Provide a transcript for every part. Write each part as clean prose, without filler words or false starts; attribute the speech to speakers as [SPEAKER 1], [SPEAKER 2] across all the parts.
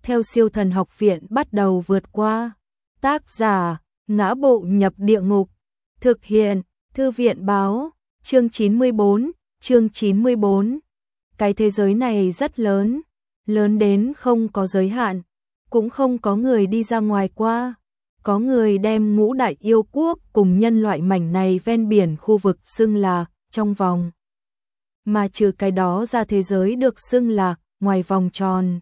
[SPEAKER 1] theo Siêu Thần Học Viện bắt đầu vượt qua. Tác giả: Ngã Bộ Nhập Địa Ngục. Thực hiện: Thư viện báo. Chương 94. Cái thế giới này rất lớn, lớn đến không có giới hạn, cũng không có người đi ra ngoài qua. Có người đem ngũ đại yêu quốc cùng nhân loại mảnh này ven biển khu vực xưng là trong vòng. Mà trừ cái đó ra, thế giới được xưng là ngoài vòng tròn.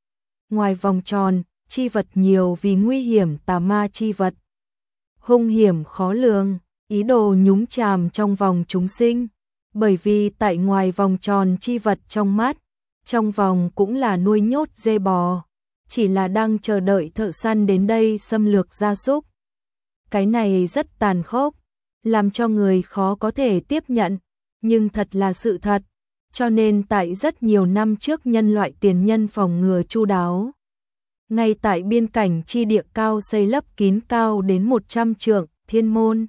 [SPEAKER 1] Ngoài vòng tròn, chi vật nhiều vì nguy hiểm, tà ma chi vật hung hiểm khó lường, ý đồ nhúng chàm trong vòng chúng sinh. Bởi vì tại ngoài vòng tròn chi vật trong mắt, trong vòng cũng là nuôi nhốt dê bò, chỉ là đang chờ đợi thợ săn đến đây xâm lược gia súc. Cái này rất tàn khốc, làm cho người khó có thể tiếp nhận, nhưng thật là sự thật. Cho nên tại rất nhiều năm trước, nhân loại tiền nhân phòng ngừa chu đáo. Ngay tại biên cảnh chi địa cao xây lấp kín cao đến 100 trượng, Thiên Môn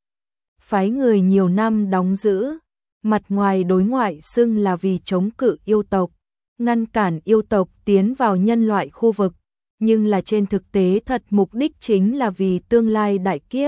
[SPEAKER 1] phái người nhiều năm đóng giữ, mặt ngoài đối ngoại xưng là vì chống cự yêu tộc, ngăn cản yêu tộc tiến vào nhân loại khu vực, nhưng là trên thực tế thật mục đích chính là vì tương lai đại kiếp.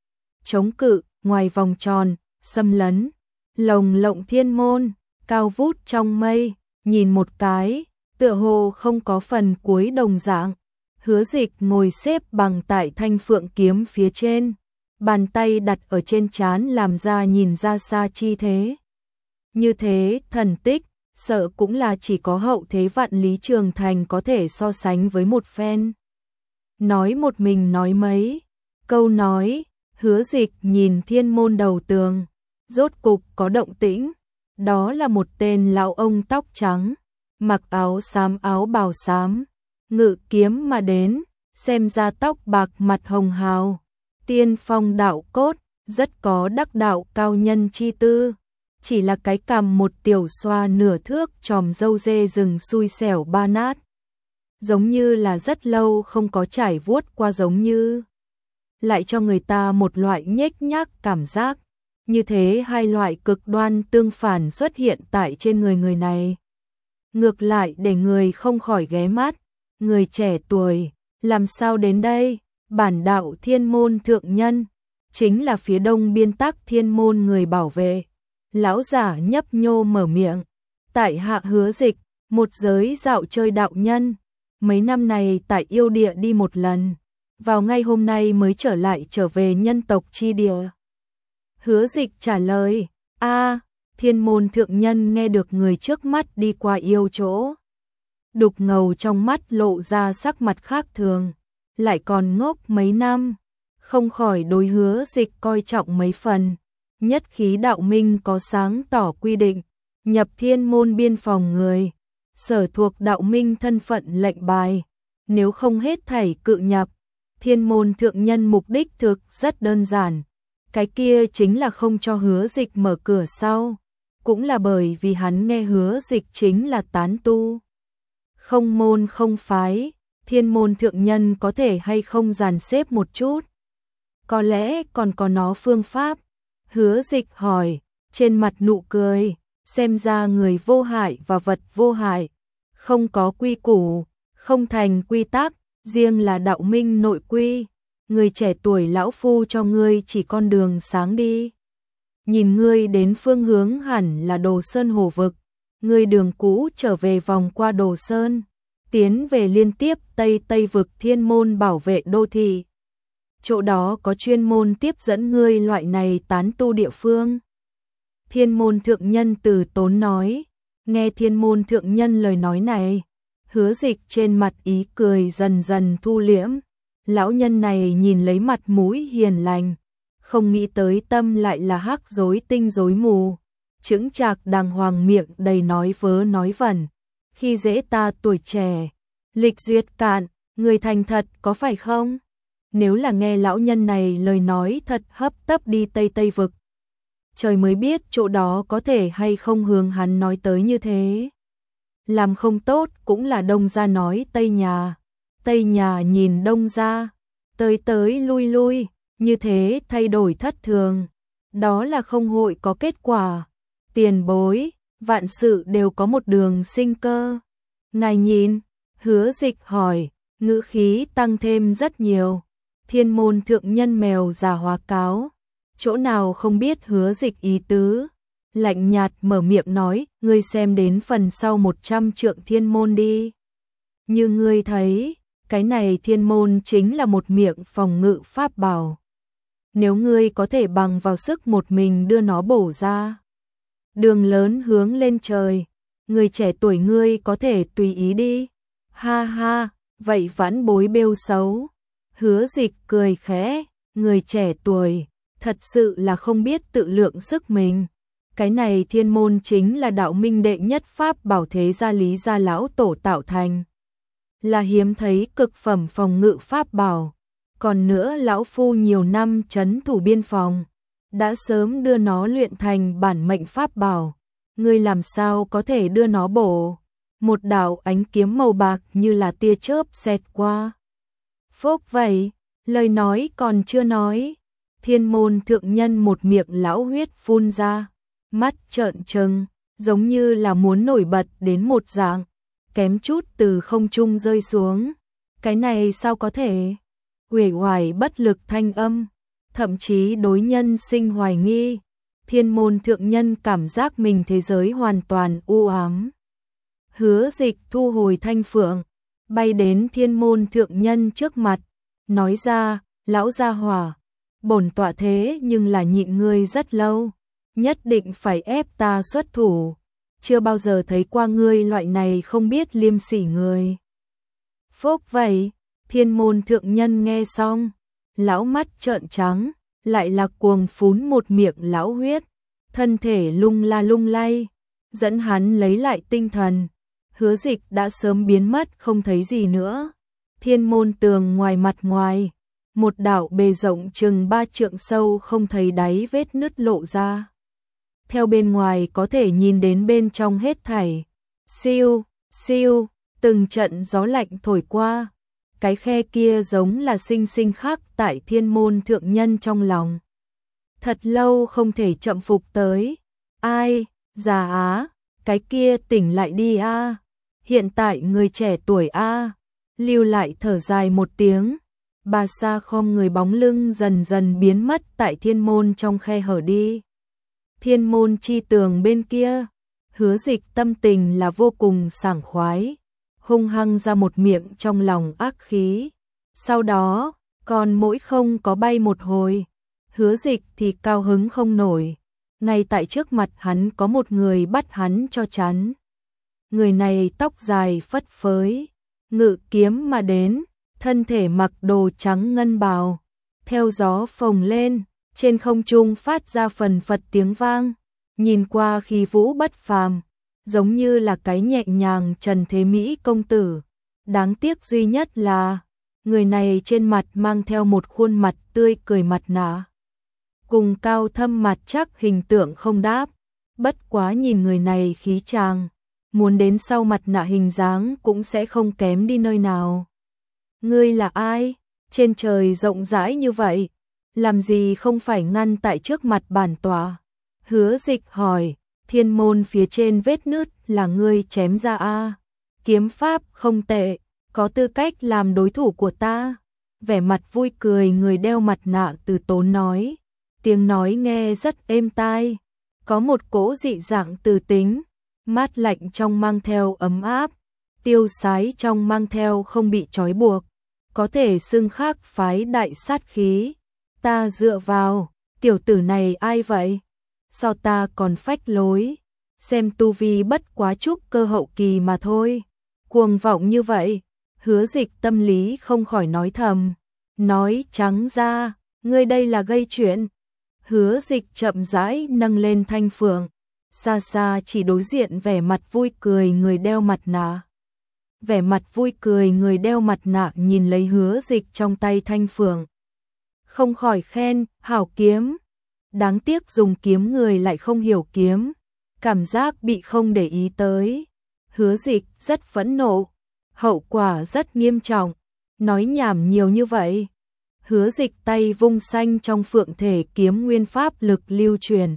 [SPEAKER 1] Chống cự, ngoài vòng tròn, xâm lấn, lồng lộng Thiên Môn, cao vút trong mây, nhìn một cái, tựa hồ không có phần cuối đồng dạng. Hứa Dịch ngồi xếp bằng tại thanh phượng kiếm phía trên, bàn tay đặt ở trên trán làm ra nhìn ra xa chi thế. Như thế thần tích, sợ cũng là chỉ có hậu thế Vạn Lý Trường Thành có thể so sánh với một phen. Nói một mình nói mấy câu nói, Hứa Dịch nhìn Thiên Môn đầu tường, rốt cục có động tĩnh. Đó là một tên lão ông tóc trắng, mặc áo xám, áo bào xám, ngự kiếm mà đến, xem ra tóc bạc, mặt hồng hào, tiên phong đạo cốt, rất có đắc đạo cao nhân chi tư. Chỉ là cái cằm một tiểu xoa nửa thước, chòm râu dê rừng xui xẻo ba nát, giống như là rất lâu không có trải vuốt qua, giống như lại cho người ta một loại nhếch nhác cảm giác. Như thế hai loại cực đoan tương phản xuất hiện tại trên người này, ngược lại để người không khỏi ghé mắt. Người trẻ tuổi, làm sao đến đây? Bản đạo Thiên Môn thượng nhân, chính là phía đông biên tắc Thiên Môn người bảo vệ. Lão giả nhấp nhô mở miệng, tại hạ Hứa Dịch, một giới dạo chơi đạo nhân, mấy năm này tại yêu địa đi một lần, vào ngay hôm nay mới trở về nhân tộc chi địa. Hứa Dịch trả lời, Thiên Môn thượng nhân nghe được người trước mắt đi qua yêu chỗ, đục ngầu trong mắt lộ ra sắc mặt khác thường, lại còn ngốc mấy năm, không khỏi đối Hứa Dịch coi trọng mấy phần. Nhất khí đạo minh có sáng tỏ quy định, nhập Thiên Môn biên phòng người, sở thuộc đạo minh thân phận lệnh bài, nếu không hết thảy cự nhập. Thiên Môn thượng nhân mục đích thực rất đơn giản, cái kia chính là không cho Hứa Dịch mở cửa sau, cũng là bởi vì hắn nghe Hứa Dịch chính là tán tu, không môn không phái. Thiên Môn thượng nhân có thể hay không dàn xếp một chút, có lẽ còn có nó phương pháp. Hứa Dịch hỏi, trên mặt nụ cười, xem ra người vô hại và vật vô hại, không có quy củ, không thành quy tắc, riêng là đạo minh nội quy. Người trẻ tuổi, lão phu cho ngươi chỉ con đường sáng đi. Nhìn ngươi đến phương hướng hẳn là Đồ Sơn Hồ Vực, ngươi đường cũ trở về vòng qua Đồ Sơn, tiến về liên tiếp Tây Vực Thiên Môn bảo vệ đô thị. Chỗ đó có chuyên môn tiếp dẫn ngươi loại này tán tu địa phương. Thiên Môn thượng nhân từ tốn nói. Nghe Thiên Môn thượng nhân lời nói này, Hứa Dịch trên mặt ý cười dần dần thu liễm. Lão nhân này nhìn lấy mặt mũi hiền lành, không nghĩ tới tâm lại là hắc rối tinh rối mù, chững chạc đàng hoàng, miệng đầy nói vớ nói vẩn, khi dễ ta tuổi trẻ, lịch duyệt cạn, người thành thật có phải không? Nếu là nghe lão nhân này lời nói thật hấp tấp đi Tây Vực, trời mới biết chỗ đó có thể hay không hướng hắn nói tới như thế. Làm không tốt cũng là Đông gia nói Tây nhà nhìn Đông gia, tới lui, như thế thay đổi thất thường, đó là không hội có kết quả. Tiền bối, vạn sự đều có một đường sinh cơ. Ngài nhìn, Hứa Dịch hỏi, ngữ khí tăng thêm rất nhiều. Thiên môn thượng nhân mèo già hóa cáo, chỗ nào không biết Hứa Dịch ý tứ, lạnh nhạt mở miệng nói, ngươi xem đến phần sau 100 trượng thiên môn đi. Như ngươi thấy, cái này thiên môn chính là một miệng phòng ngự pháp bảo. Nếu ngươi có thể bằng vào sức một mình đưa nó bổ ra, đường lớn hướng lên trời, người trẻ tuổi ngươi có thể tùy ý đi. Ha ha, vậy vãn bối bêu xấu. Hứa Dịch cười khẽ, người trẻ tuổi, thật sự là không biết tự lượng sức mình. Cái này thiên môn chính là đạo minh đệ nhất pháp bảo thế gia Lý gia lão tổ tạo thành, là hiếm thấy cực phẩm phòng ngự pháp bảo. Còn nữa lão phu nhiều năm trấn thủ biên phòng, đã sớm đưa nó luyện thành bản mệnh pháp bảo. Ngươi làm sao có thể đưa nó bổ? Một đạo ánh kiếm màu bạc như là tia chớp xẹt qua. Phốc vậy, lời nói còn chưa nói, thiên môn thượng nhân một miệng lão huyết phun ra, mắt trợn trừng, giống như là muốn nổi bật đến một dạng, kém chút từ không trung rơi xuống. Cái này sao có thể? Uể oải bất lực thanh âm, thậm chí đối nhân sinh hoài nghi. Thiên môn thượng nhân cảm giác mình thế giới hoàn toàn u ám. Hứa Dịch thu hồi thanh phượng, bay đến thiên môn thượng nhân trước mặt, nói ra, lão gia hỏa, bổn tọa thế nhưng là nhịn ngươi rất lâu, nhất định phải ép ta xuất thủ, chưa bao giờ thấy qua ngươi loại này không biết liêm sỉ người. Phốc vậy, thiên môn thượng nhân nghe xong, lão mắt trợn trắng, lại là cuồng phún một miệng lão huyết, thân thể lung la lung lay, dẫn hắn lấy lại tinh thần. Hứa Dịch đã sớm biến mất không thấy gì nữa. Thiên môn tường ngoài mặt ngoài, một đạo bề rộng chừng 3 trượng sâu không thấy đáy vết nứt lộ ra. Theo bên ngoài có thể nhìn đến bên trong hết thảy. Siêu, siêu, từng trận gió lạnh thổi qua. Cái khe kia giống là sinh sinh khắc tại thiên môn thượng nhân trong lòng. Thật lâu không thể chậm phục tới. Ai, già á, cái kia tỉnh lại đi a. Hiện tại người trẻ tuổi a. Lưu lại thở dài một tiếng. Bà Sa khom người bóng lưng dần dần biến mất tại thiên môn trong khe hở đi. Thiên môn chi tường bên kia, Hứa Dịch tâm tình là vô cùng sảng khoái, hung hăng ra một miệng trong lòng ác khí. Sau đó, còn mỗi không có bay một hồi, Hứa Dịch thì cao hứng không nổi. Ngay tại trước mặt hắn có một người bắt hắn cho chắn. Người này tóc dài phất phới, ngự kiếm mà đến, thân thể mặc đồ trắng ngân bào, theo gió phồng lên, trên không trung phát ra phần phật tiếng vang, nhìn qua khí vũ bất phàm, giống như là cái nhẹ nhàng trần thế mỹ công tử. Đáng tiếc duy nhất là, người này trên mặt mang theo một khuôn mặt tươi cười mặt nạ, cùng cao thâm mặt chắc hình tượng không đáp. Bất quá nhìn người này khí chàng, muốn đến sau mặt nạ hình dáng cũng sẽ không kém đi nơi nào. Ngươi là ai? Trên trời rộng rãi như vậy, làm gì không phải ngăn tại trước mặt bản tọa? Hứa Dịch hỏi, thiên môn phía trên vết nứt là ngươi chém ra a? Kiếm pháp không tệ, có tư cách làm đối thủ của ta. Vẻ mặt vui cười người đeo mặt nạ từ tốn nói, tiếng nói nghe rất êm tai, có một cỗ dị dạng từ tính, mát lạnh trong mang theo ấm áp, tiêu sái trong mang theo không bị trói buộc, có thể xưng khác phái đại sát khí. Ta dựa vào, tiểu tử này ai vậy? Sao ta còn phách lối? Xem tu vi bất quá trúc cơ hậu kỳ mà thôi. Cuồng vọng như vậy, Hứa Dịch tâm lý không khỏi nói thầm. Nói trắng ra, ngươi đây là gây chuyện. Hứa Dịch chậm rãi nâng lên thanh phượng, xa xa chỉ đối diện vẻ mặt vui cười người đeo mặt nạ. Vẻ mặt vui cười người đeo mặt nạ nhìn lấy Hứa Dịch trong tay thanh phượng, không khỏi khen, hảo kiếm. Đáng tiếc dùng kiếm người lại không hiểu kiếm, cảm giác bị không để ý tới. Hứa Dịch rất phẫn nộ, hậu quả rất nghiêm trọng, nói nhảm nhiều như vậy. Hứa Dịch tay vung xanh trong phượng thể kiếm nguyên pháp lực lưu truyền.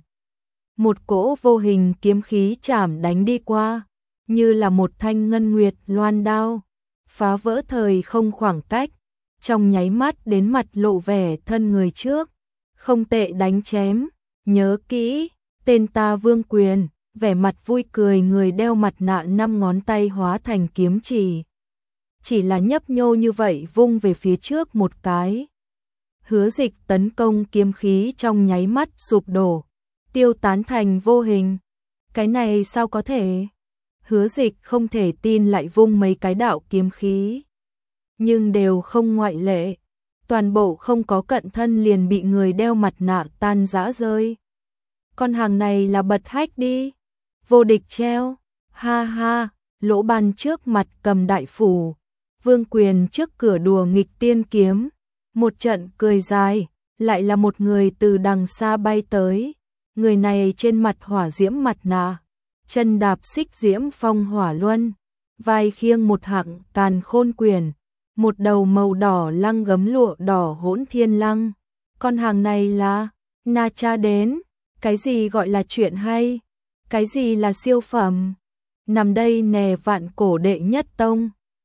[SPEAKER 1] Một cỗ vô hình kiếm khí chảm đánh đi qua, như là một thanh ngân nguyệt loan đao, phá vỡ thời không khoảng cách, trong nháy mắt đến mặt lộ vẻ thân người trước. Không tệ đánh chém, nhớ kỹ, tên ta Vương Quyền, vẻ mặt vui cười người đeo mặt nạ 5 ngón tay hóa thành kiếm chỉ là nhấp nhô như vậy vung về phía trước một cái. Hứa Dịch tấn công kiếm khí trong nháy mắt sụp đổ, tiêu tán thành vô hình. Cái này sao có thể? Hứa Dịch không thể tin lại vung mấy cái đạo kiếm khí, nhưng đều không ngoại lệ, toàn bộ không có cận thân liền bị người đeo mặt nạ tan rã rơi. Con hàng này là bật hách đi, vô địch treo, ha ha, Lỗ Ban trước mặt cầm đại phủ, Vương Quyền trước cửa đùa nghịch tiên kiếm, một trận cười dài, lại là một người từ đằng xa bay tới, người này trên mặt hỏa diễm mặt nạ, chân đạp xích diễm phong hỏa luân, vai khiêng một hạng càn khôn quyền, một đầu màu đỏ lăng gấm lụa đỏ hỗn thiên lăng. Con hàng này là Na Cha đến, cái gì gọi là chuyện hay, cái gì là siêu phẩm, nằm đây nè vạn cổ đệ nhất tông.